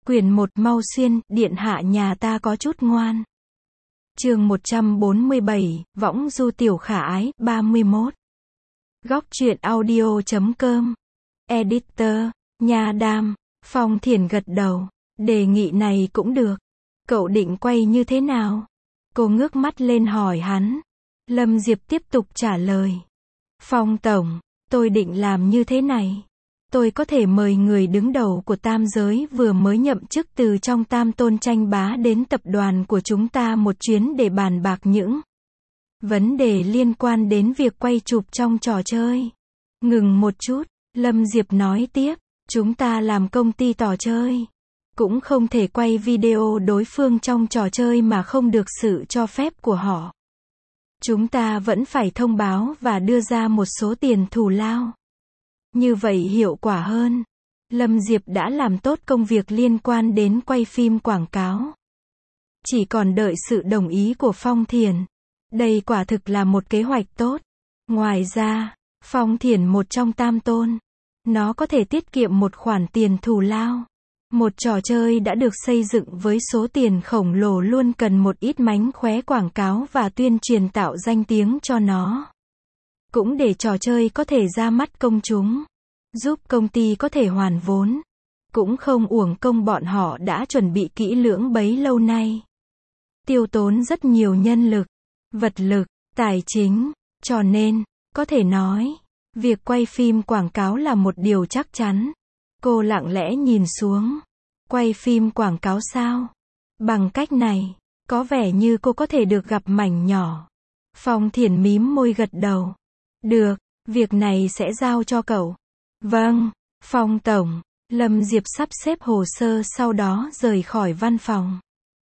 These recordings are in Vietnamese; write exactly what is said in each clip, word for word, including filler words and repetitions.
Quyển một Mau Xuyên, điện hạ nhà ta có chút ngoan. Chương một trăm bốn mươi bảy, Võng du tiểu khả ái, ba mươi mốt. Góc truyện audio chấm com. Editor, Nha Đam. Phong Thiển gật đầu. Đề nghị này cũng được. Cậu định quay như thế nào? Cô ngước mắt lên hỏi hắn. Lâm Diệp tiếp tục trả lời. Phong tổng, tôi định làm như thế này. Tôi có thể mời người đứng đầu của tam giới vừa mới nhậm chức từ trong tam tôn tranh bá đến tập đoàn của chúng ta một chuyến để bàn bạc những vấn đề liên quan đến việc quay chụp trong trò chơi. Ngừng một chút, Lâm Diệp nói tiếp, chúng ta làm công ty trò chơi. Cũng không thể quay video đối phương trong trò chơi mà không được sự cho phép của họ. Chúng ta vẫn phải thông báo và đưa ra một số tiền thù lao. Như vậy hiệu quả hơn. Lâm Diệp đã làm tốt công việc liên quan đến quay phim quảng cáo. Chỉ còn đợi sự đồng ý của Phong Thiển. Đây quả thực là một kế hoạch tốt. Ngoài ra, Phong Thiển một trong tam tôn. Nó có thể tiết kiệm một khoản tiền thù lao. Một trò chơi đã được xây dựng với số tiền khổng lồ luôn cần một ít mánh khóe quảng cáo và tuyên truyền tạo danh tiếng cho nó. Cũng để trò chơi có thể ra mắt công chúng, giúp công ty có thể hoàn vốn. Cũng không uổng công bọn họ đã chuẩn bị kỹ lưỡng bấy lâu nay. Tiêu tốn rất nhiều nhân lực, vật lực, tài chính, cho nên, có thể nói, việc quay phim quảng cáo là một điều chắc chắn. Cô lặng lẽ nhìn xuống. Quay phim quảng cáo sao? Bằng cách này, có vẻ như cô có thể được gặp mảnh nhỏ. Phong Thiển mím môi gật đầu. Được, việc này sẽ giao cho cậu. Vâng, Phong tổng. Lâm Diệp sắp xếp hồ sơ sau đó rời khỏi văn phòng.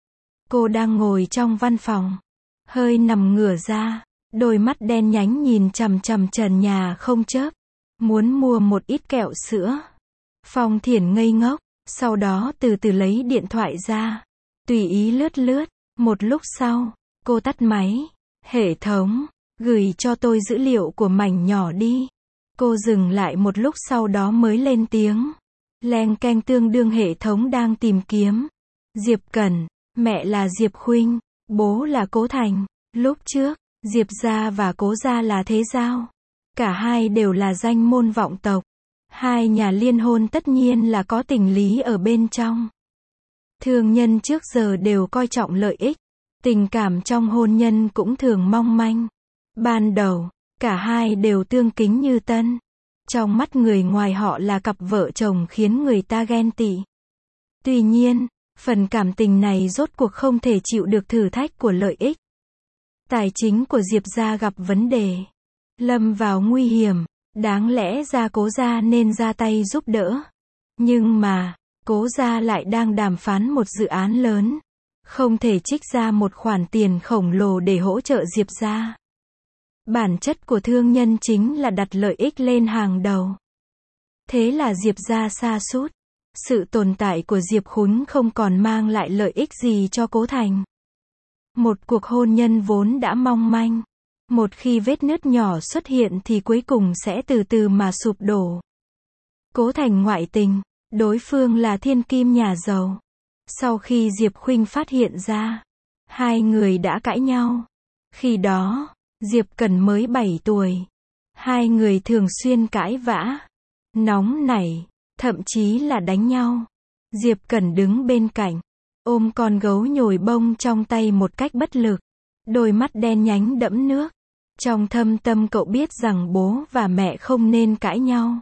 Cô đang ngồi trong văn phòng, hơi nằm ngửa ra, đôi mắt đen nhánh nhìn chằm chằm trần nhà không chớp. Muốn mua một ít kẹo sữa. Phong Thiển ngây ngốc, sau đó từ từ lấy điện thoại ra, tùy ý lướt lướt. Một lúc sau, cô tắt máy. Hệ thống, gửi cho tôi dữ liệu của mảnh nhỏ đi. Cô dừng lại một lúc sau đó mới lên tiếng. Leng keng, tương đương hệ thống đang tìm kiếm. Diệp Cẩn, mẹ là Diệp Khuynh, bố là Cố Thành. Lúc trước, Diệp gia và Cố gia là thế giao. Cả hai đều là danh môn vọng tộc. Hai nhà liên hôn tất nhiên là có tình lý ở bên trong. Thương nhân trước giờ đều coi trọng lợi ích. Tình cảm trong hôn nhân cũng thường mong manh. Ban đầu, cả hai đều tương kính như tân. Trong mắt người ngoài họ là cặp vợ chồng khiến người ta ghen tị. Tuy nhiên, phần cảm tình này rốt cuộc không thể chịu được thử thách của lợi ích. Tài chính của Diệp gia gặp vấn đề. Lâm vào nguy hiểm. Đáng lẽ ra Cố gia nên ra tay giúp đỡ. Nhưng mà, Cố gia lại đang đàm phán một dự án lớn. Không thể trích ra một khoản tiền khổng lồ để hỗ trợ Diệp gia. Bản chất của thương nhân chính là đặt lợi ích lên hàng đầu. Thế là Diệp gia sa sút. Sự tồn tại của Diệp Khuynh không còn mang lại lợi ích gì cho Cố Thành. Một cuộc hôn nhân vốn đã mong manh. Một khi vết nứt nhỏ xuất hiện thì cuối cùng sẽ từ từ mà sụp đổ. Cố Thành ngoại tình, đối phương là thiên kim nhà giàu. Sau khi Diệp Khuynh phát hiện ra, hai người đã cãi nhau. Khi đó, Diệp Cẩn mới bảy tuổi. Hai người thường xuyên cãi vã, nóng nảy, thậm chí là đánh nhau. Diệp Cẩn đứng bên cạnh, ôm con gấu nhồi bông trong tay một cách bất lực. Đôi mắt đen nhánh đẫm nước. Trong thâm tâm cậu biết rằng bố và mẹ không nên cãi nhau.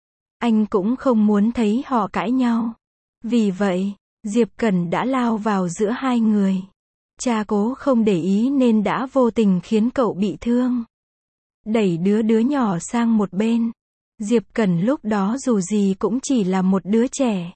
Anh cũng không muốn thấy họ cãi nhau. Vì vậy, Diệp Cẩn đã lao vào giữa hai người. Cha Cố không để ý nên đã vô tình khiến cậu bị thương. Đẩy đứa đứa nhỏ sang một bên. Diệp Cẩn lúc đó dù gì cũng chỉ là một đứa trẻ.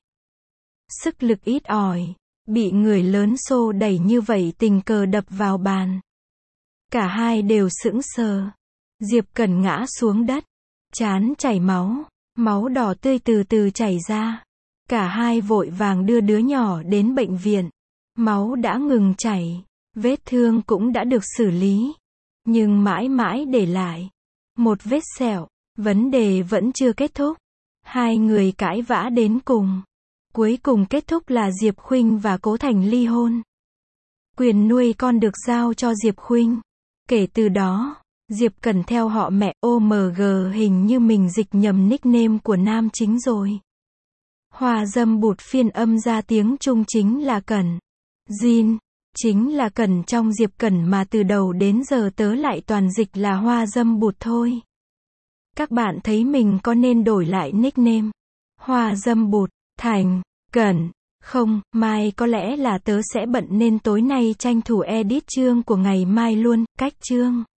Sức lực ít ỏi. Bị người lớn xô đẩy như vậy tình cờ đập vào bàn. Cả hai đều sững sờ. Diệp Cẩn ngã xuống đất. Trán chảy máu. Máu đỏ tươi từ từ chảy ra. Cả hai vội vàng đưa đứa nhỏ đến bệnh viện. Máu đã ngừng chảy. Vết thương cũng đã được xử lý. Nhưng mãi mãi để lại một vết sẹo. Vấn đề vẫn chưa kết thúc. Hai người cãi vã đến cùng. cuối cùng kết thúc là Diệp Khuynh và Cố Thành ly hôn. Quyền nuôi con được giao cho Diệp Khuynh. Kể từ đó, Diệp Cẩn theo họ mẹ. ô em giê hình như mình dịch nhầm nickname của nam chính rồi. Hoa Dâm Bụt phiên âm ra tiếng Trung chính là Cẩn. Jin, chính là Cẩn trong Diệp Cẩn mà từ đầu đến giờ tớ lại toàn dịch là Hoa Dâm Bụt thôi. Các bạn thấy mình có nên đổi lại nickname Hoa Dâm Bụt thành Cẩn không? Mai có lẽ là tớ sẽ bận nên tối nay tranh thủ edit chương của ngày mai luôn. Cách chương